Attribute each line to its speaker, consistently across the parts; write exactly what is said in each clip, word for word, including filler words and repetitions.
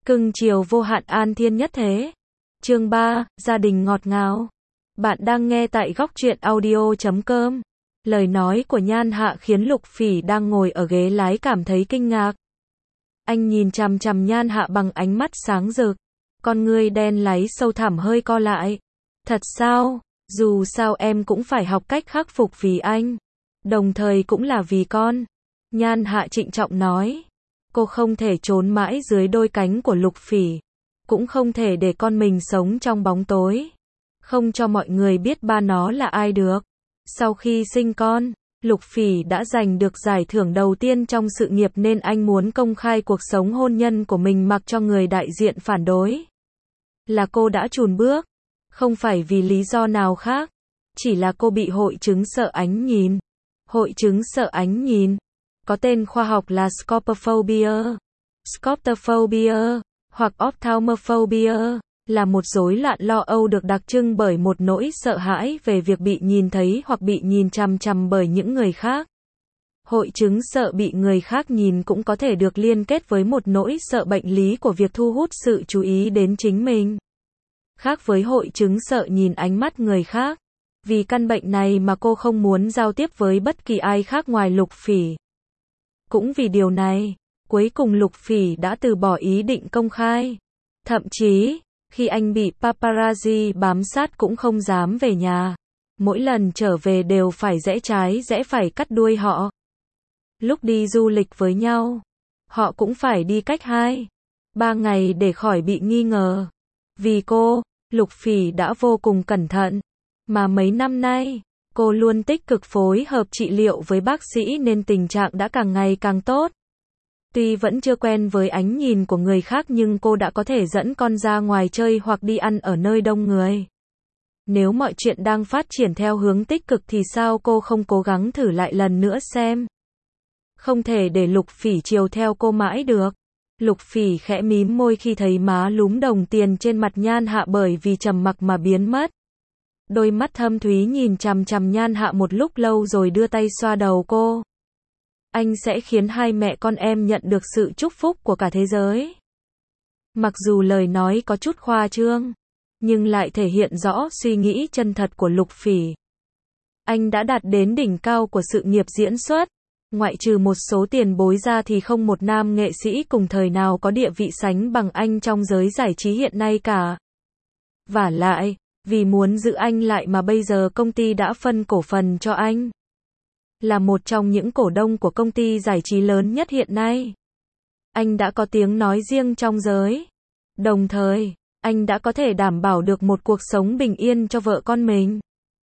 Speaker 1: Cưng chiều vô hạn an thiên nhất thế. Chương ba, gia đình ngọt ngào. Bạn đang nghe tại góc truyện audio chấm com. Lời nói của Nhan Hạ khiến Lục Phỉ đang ngồi ở ghế lái cảm thấy kinh ngạc. Anh nhìn chằm chằm Nhan Hạ bằng ánh mắt sáng rực. Con ngươi đen láy sâu thẳm hơi co lại. Thật sao? Dù sao em cũng phải học cách khắc phục vì anh. Đồng thời cũng là vì con. Nhan Hạ trịnh trọng nói. Cô không thể trốn mãi dưới đôi cánh của Lục Phỉ. Cũng không thể để con mình sống trong bóng tối. Không cho mọi người biết ba nó là ai được. Sau khi sinh con, Lục Phỉ đã giành được giải thưởng đầu tiên trong sự nghiệp nên anh muốn công khai cuộc sống hôn nhân của mình mặc cho người đại diện phản đối. Là cô đã chùn bước. Không phải vì lý do nào khác. Chỉ là cô bị hội chứng sợ ánh nhìn. Hội chứng sợ ánh nhìn. Có tên khoa học là scopophobia, scoptophobia, hoặc ophthalmophobia, là một rối loạn lo âu được đặc trưng bởi một nỗi sợ hãi về việc bị nhìn thấy hoặc bị nhìn chằm chằm bởi những người khác. Hội chứng sợ bị người khác nhìn cũng có thể được liên kết với một nỗi sợ bệnh lý của việc thu hút sự chú ý đến chính mình. Khác với hội chứng sợ nhìn ánh mắt người khác, vì căn bệnh này mà cô không muốn giao tiếp với bất kỳ ai khác ngoài Lục Phỉ. Cũng vì điều này, cuối cùng Lục Phỉ đã từ bỏ ý định công khai. Thậm chí, khi anh bị paparazzi bám sát cũng không dám về nhà. Mỗi lần trở về đều phải rẽ trái rẽ phải cắt đuôi họ. Lúc đi du lịch với nhau, họ cũng phải đi cách hai, ba ngày để khỏi bị nghi ngờ. Vì cô, Lục Phỉ đã vô cùng cẩn thận. Mà mấy năm nay, cô luôn tích cực phối hợp trị liệu với bác sĩ nên tình trạng đã càng ngày càng tốt. Tuy vẫn chưa quen với ánh nhìn của người khác nhưng cô đã có thể dẫn con ra ngoài chơi hoặc đi ăn ở nơi đông người. Nếu mọi chuyện đang phát triển theo hướng tích cực thì sao cô không cố gắng thử lại lần nữa xem? Không thể để Lục Phỉ chiều theo cô mãi được. Lục Phỉ khẽ mím môi khi thấy má lúm đồng tiền trên mặt Nhan Hạ bởi vì trầm mặc mà biến mất. Đôi mắt thâm thúy nhìn chằm chằm Nhan Hạ một lúc lâu rồi đưa tay xoa đầu cô. Anh sẽ khiến hai mẹ con em nhận được sự chúc phúc của cả thế giới. Mặc dù lời nói có chút khoa trương, nhưng lại thể hiện rõ suy nghĩ chân thật của Lục Phỉ. Anh đã đạt đến đỉnh cao của sự nghiệp diễn xuất. Ngoại trừ một số tiền bối ra thì không một nam nghệ sĩ cùng thời nào có địa vị sánh bằng anh trong giới giải trí hiện nay cả. Vả lại, vì muốn giữ anh lại mà bây giờ công ty đã phân cổ phần cho anh. Là một trong những cổ đông của công ty giải trí lớn nhất hiện nay. Anh đã có tiếng nói riêng trong giới. Đồng thời, anh đã có thể đảm bảo được một cuộc sống bình yên cho vợ con mình.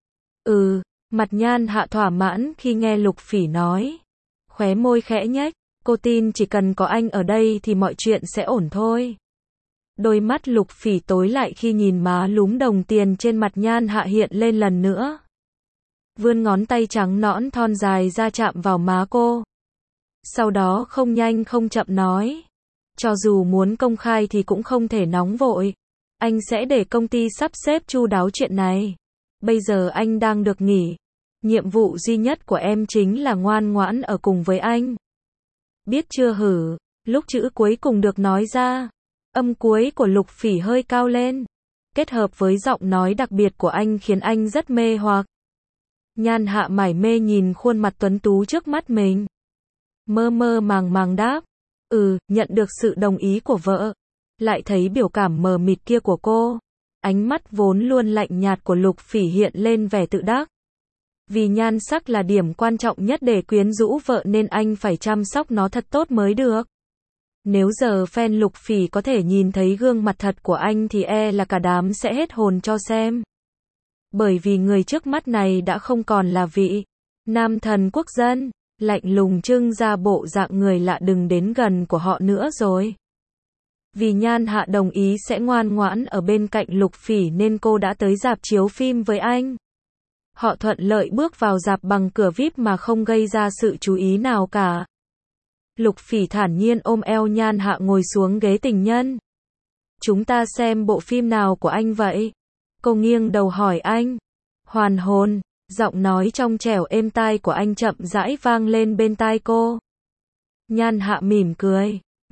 Speaker 1: Ừ, mặt Nhan Hạ thỏa mãn khi nghe Lục Phỉ nói. Khóe môi khẽ nhếch, cô tin chỉ cần có anh ở đây thì mọi chuyện sẽ ổn thôi. Đôi mắt Lục Phỉ tối lại khi nhìn má lúm đồng tiền trên mặt Nhan Hạ hiện lên lần nữa. Vươn ngón tay trắng nõn thon dài ra chạm vào má cô. Sau đó không nhanh không chậm nói. Cho dù muốn công khai thì cũng không thể nóng vội. Anh sẽ để công ty sắp xếp chu đáo chuyện này. Bây giờ anh đang được nghỉ. Nhiệm vụ duy nhất của em chính là ngoan ngoãn ở cùng với anh. Biết chưa hử? Lúc chữ cuối cùng được nói ra, âm cuối của Lục Phỉ hơi cao lên. Kết hợp với giọng nói đặc biệt của anh khiến anh rất mê hoặc. Nhan Hạ mải mê nhìn khuôn mặt tuấn tú trước mắt mình. Mơ mơ màng màng đáp. Ừ, nhận được sự đồng ý của vợ. Lại thấy biểu cảm mờ mịt kia của cô. Ánh mắt vốn luôn lạnh nhạt của Lục Phỉ hiện lên vẻ tự đắc. Vì nhan sắc là điểm quan trọng nhất để quyến rũ vợ nên anh phải chăm sóc nó thật tốt mới được. Nếu giờ fan Lục Phỉ có thể nhìn thấy gương mặt thật của anh thì e là cả đám sẽ hết hồn cho xem. Bởi vì người trước mắt này đã không còn là vị nam thần quốc dân, lạnh lùng trưng ra bộ dạng người lạ đừng đến gần của họ nữa rồi. Vì Nhan Hạ đồng ý sẽ ngoan ngoãn ở bên cạnh Lục Phỉ nên cô đã tới rạp chiếu phim với anh. Họ thuận lợi bước vào rạp bằng cửa vi ai pi mà không gây ra sự chú ý nào cả. Lục Phỉ thản nhiên ôm eo Nhan Hạ ngồi xuống ghế tình nhân. Chúng ta xem bộ phim nào của anh vậy? Cô nghiêng đầu hỏi anh. Hoàn hồn, giọng nói trong trẻo êm tai của anh chậm rãi vang lên bên tai cô. Nhan Hạ mỉm cười,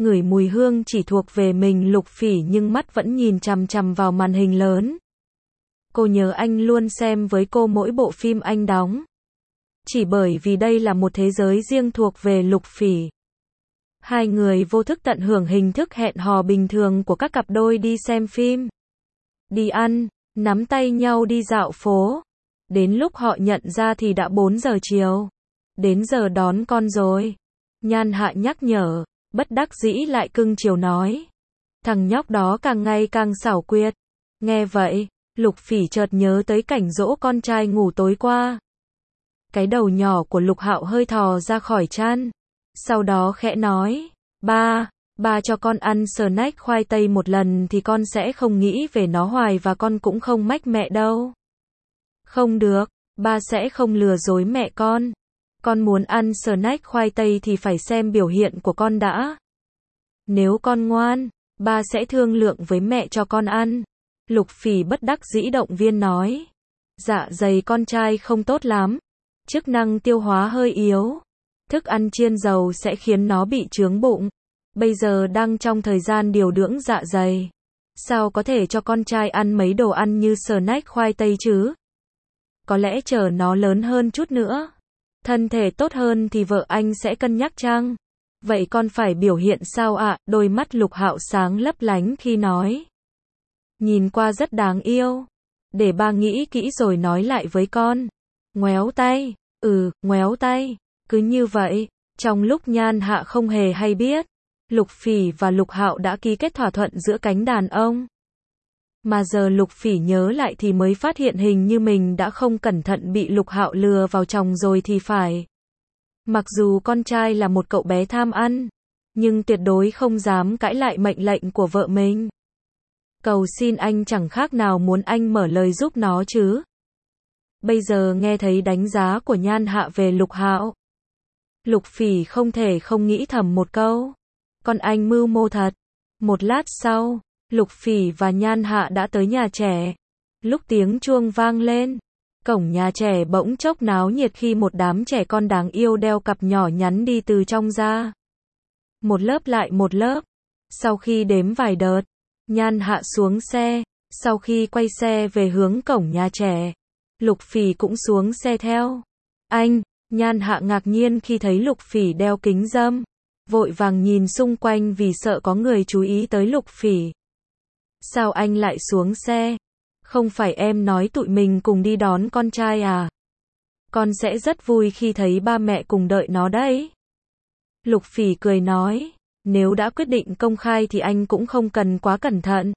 Speaker 1: ngửi mùi hương chỉ thuộc về mình Lục Phỉ nhưng mắt vẫn nhìn chằm chằm vào màn hình lớn. Cô nhớ anh luôn xem với cô mỗi bộ phim anh đóng. Chỉ bởi vì đây là một thế giới riêng thuộc về Lục Phỉ. Hai người vô thức tận hưởng hình thức hẹn hò bình thường của các cặp đôi đi xem phim, đi ăn, nắm tay nhau đi dạo phố. Đến lúc họ nhận ra thì đã bốn giờ chiều. Đến giờ đón con rồi. Nhan Hạ nhắc nhở, bất đắc dĩ lại cưng chiều nói. Thằng nhóc đó càng ngày càng xảo quyệt. Nghe vậy, Lục Phỉ chợt nhớ tới cảnh dỗ con trai ngủ tối qua. Cái đầu nhỏ của Lục Hạo hơi thò ra khỏi chăn. Sau đó khẽ nói, ba, ba cho con ăn snack khoai tây một lần thì con sẽ không nghĩ về nó hoài và con cũng không mách mẹ đâu. Không được, ba sẽ không lừa dối mẹ con. Con muốn ăn snack khoai tây thì phải xem biểu hiện của con đã. Nếu con ngoan, ba sẽ thương lượng với mẹ cho con ăn. Lục Phỉ bất đắc dĩ động viên nói. Dạ dày con trai không tốt lắm. Chức năng tiêu hóa hơi yếu. Thức ăn chiên dầu sẽ khiến nó bị chướng bụng. Bây giờ đang trong thời gian điều dưỡng dạ dày. Sao có thể cho con trai ăn mấy đồ ăn như snack khoai tây chứ? Có lẽ chờ nó lớn hơn chút nữa, thân thể tốt hơn thì vợ anh sẽ cân nhắc chăng? Vậy con phải biểu hiện sao ạ? À? Đôi mắt Lục Hạo sáng lấp lánh khi nói. Nhìn qua rất đáng yêu. Để ba nghĩ kỹ rồi nói lại với con. Ngoéo tay. Ừ, ngoéo tay. Cứ như vậy, trong lúc Nhan Hạ không hề hay biết, Lục Phỉ và Lục Hạo đã ký kết thỏa thuận giữa cánh đàn ông. Mà giờ Lục Phỉ nhớ lại thì mới phát hiện hình như mình đã không cẩn thận bị Lục Hạo lừa vào chồng rồi thì phải. Mặc dù con trai là một cậu bé tham ăn, nhưng tuyệt đối không dám cãi lại mệnh lệnh của vợ mình. Cầu xin anh chẳng khác nào muốn anh mở lời giúp nó chứ. Bây giờ nghe thấy đánh giá của Nhan Hạ về Lục Hạo, Lục Phỉ không thể không nghĩ thầm một câu. Con anh mưu mô thật. Một lát sau, Lục Phỉ và Nhan Hạ đã tới nhà trẻ. Lúc tiếng chuông vang lên, cổng nhà trẻ bỗng chốc náo nhiệt khi một đám trẻ con đáng yêu đeo cặp nhỏ nhắn đi từ trong ra. Một lớp lại một lớp. Sau khi đếm vài đợt, Nhan Hạ xuống xe. Sau khi quay xe về hướng cổng nhà trẻ, Lục Phỉ cũng xuống xe theo. Anh, Nhan Hạ ngạc nhiên khi thấy Lục Phỉ đeo kính râm. Vội vàng nhìn xung quanh vì sợ có người chú ý tới Lục Phỉ. Sao anh lại xuống xe? Không phải em nói tụi mình cùng đi đón con trai à? Con sẽ rất vui khi thấy ba mẹ cùng đợi nó đấy. Lục Phỉ cười nói, nếu đã quyết định công khai thì anh cũng không cần quá cẩn thận.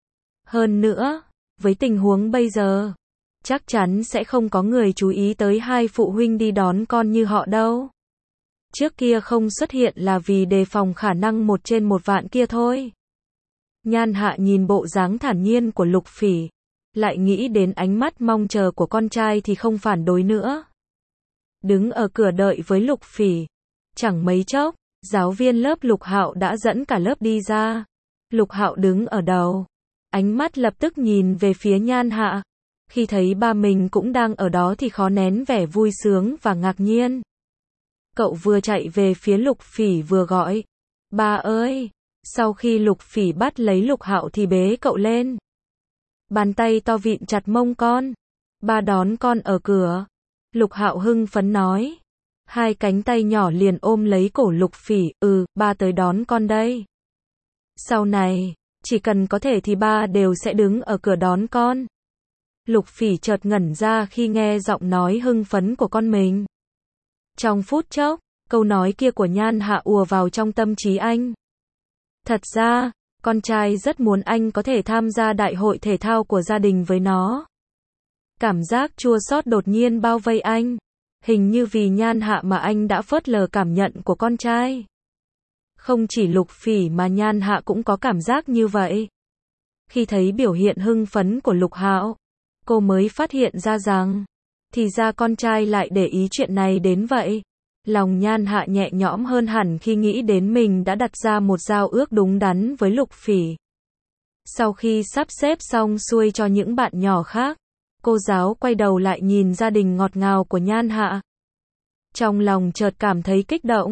Speaker 1: Hơn nữa, với tình huống bây giờ, chắc chắn sẽ không có người chú ý tới hai phụ huynh đi đón con như họ đâu. Trước kia không xuất hiện là vì đề phòng khả năng một trên một vạn kia thôi. Nhan Hạ nhìn bộ dáng thản nhiên của Lục Phỉ, lại nghĩ đến ánh mắt mong chờ của con trai thì không phản đối nữa. Đứng ở cửa đợi với Lục Phỉ. Chẳng mấy chốc, giáo viên lớp Lục Hạo đã dẫn cả lớp đi ra. Lục Hạo đứng ở đầu. Ánh mắt lập tức nhìn về phía Nhan Hạ. Khi thấy ba mình cũng đang ở đó thì khó nén vẻ vui sướng và ngạc nhiên. Cậu vừa chạy về phía Lục Phỉ vừa gọi. Ba ơi! Sau khi Lục Phỉ bắt lấy Lục Hạo thì bế cậu lên. Bàn tay to vịn chặt mông con. Ba đón con ở cửa. Lục Hạo hưng phấn nói. Hai cánh tay nhỏ liền ôm lấy cổ Lục Phỉ. Ừ, ba tới đón con đây. Sau này, chỉ cần có thể thì ba đều sẽ đứng ở cửa đón con. Lục Phỉ chợt ngẩn ra khi nghe giọng nói hưng phấn của con mình. Trong phút chốc, câu nói kia của Nhan Hạ ùa vào trong tâm trí anh. Thật ra, con trai rất muốn anh có thể tham gia đại hội thể thao của gia đình với nó. Cảm giác chua xót đột nhiên bao vây anh. Hình như vì Nhan Hạ mà anh đã phớt lờ cảm nhận của con trai. Không chỉ Lục Phỉ mà Nhan Hạ cũng có cảm giác như vậy. Khi thấy biểu hiện hưng phấn của Lục Hạo, cô mới phát hiện ra rằng, thì ra con trai lại để ý chuyện này đến vậy. Lòng Nhan Hạ nhẹ nhõm hơn hẳn khi nghĩ đến mình đã đặt ra một giao ước đúng đắn với Lục Phỉ. Sau khi sắp xếp xong xuôi cho những bạn nhỏ khác, cô giáo quay đầu lại nhìn gia đình ngọt ngào của Nhan Hạ. Trong lòng chợt cảm thấy kích động.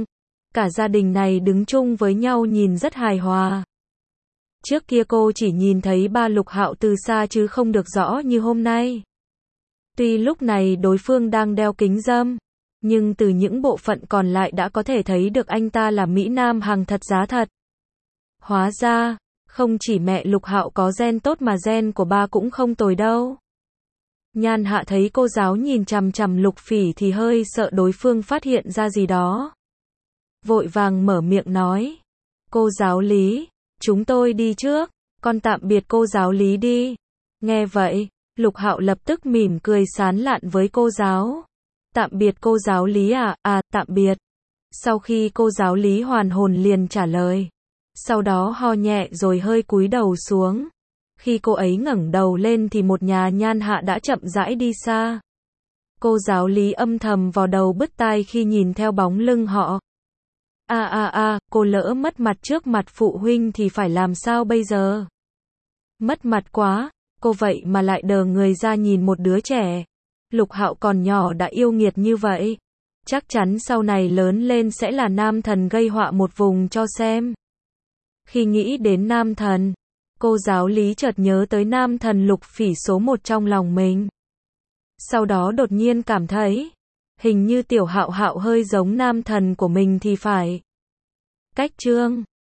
Speaker 1: Cả gia đình này đứng chung với nhau nhìn rất hài hòa. Trước kia cô chỉ nhìn thấy ba Lục Hạo từ xa chứ không được rõ như hôm nay. Tuy lúc này đối phương đang đeo kính râm, nhưng từ những bộ phận còn lại đã có thể thấy được anh ta là Mỹ Nam hàng thật giá thật. Hóa ra, không chỉ mẹ Lục Hạo có gen tốt mà gen của ba cũng không tồi đâu. Nhan Hạ thấy cô giáo nhìn chằm chằm Lục Phỉ thì hơi sợ đối phương phát hiện ra gì đó. Vội vàng mở miệng nói. Cô giáo Lý, chúng tôi đi trước, con tạm biệt cô giáo Lý đi. Nghe vậy, Lục Hạo lập tức mỉm cười sán lạn với cô giáo. Tạm biệt cô giáo Lý à, à, tạm biệt. Sau khi cô giáo Lý hoàn hồn liền trả lời. Sau đó ho nhẹ rồi hơi cúi đầu xuống. Khi cô ấy ngẩng đầu lên thì một nhà Nhan Hạ đã chậm rãi đi xa. Cô giáo Lý âm thầm vào đầu bứt tai khi nhìn theo bóng lưng họ. A a a, cô lỡ mất mặt trước mặt phụ huynh thì phải làm sao bây giờ? Mất mặt quá, cô vậy mà lại đờ người ra nhìn một đứa trẻ. Lục Hạo còn nhỏ đã yêu nghiệt như vậy. Chắc chắn sau này lớn lên sẽ là nam thần gây họa một vùng cho xem. Khi nghĩ đến nam thần, cô giáo Lý chợt nhớ tới nam thần Lục Phỉ số một trong lòng mình. Sau đó đột nhiên cảm thấy, hình như Tiểu Hạo Hạo hơi giống nam thần của mình thì phải. Cách chương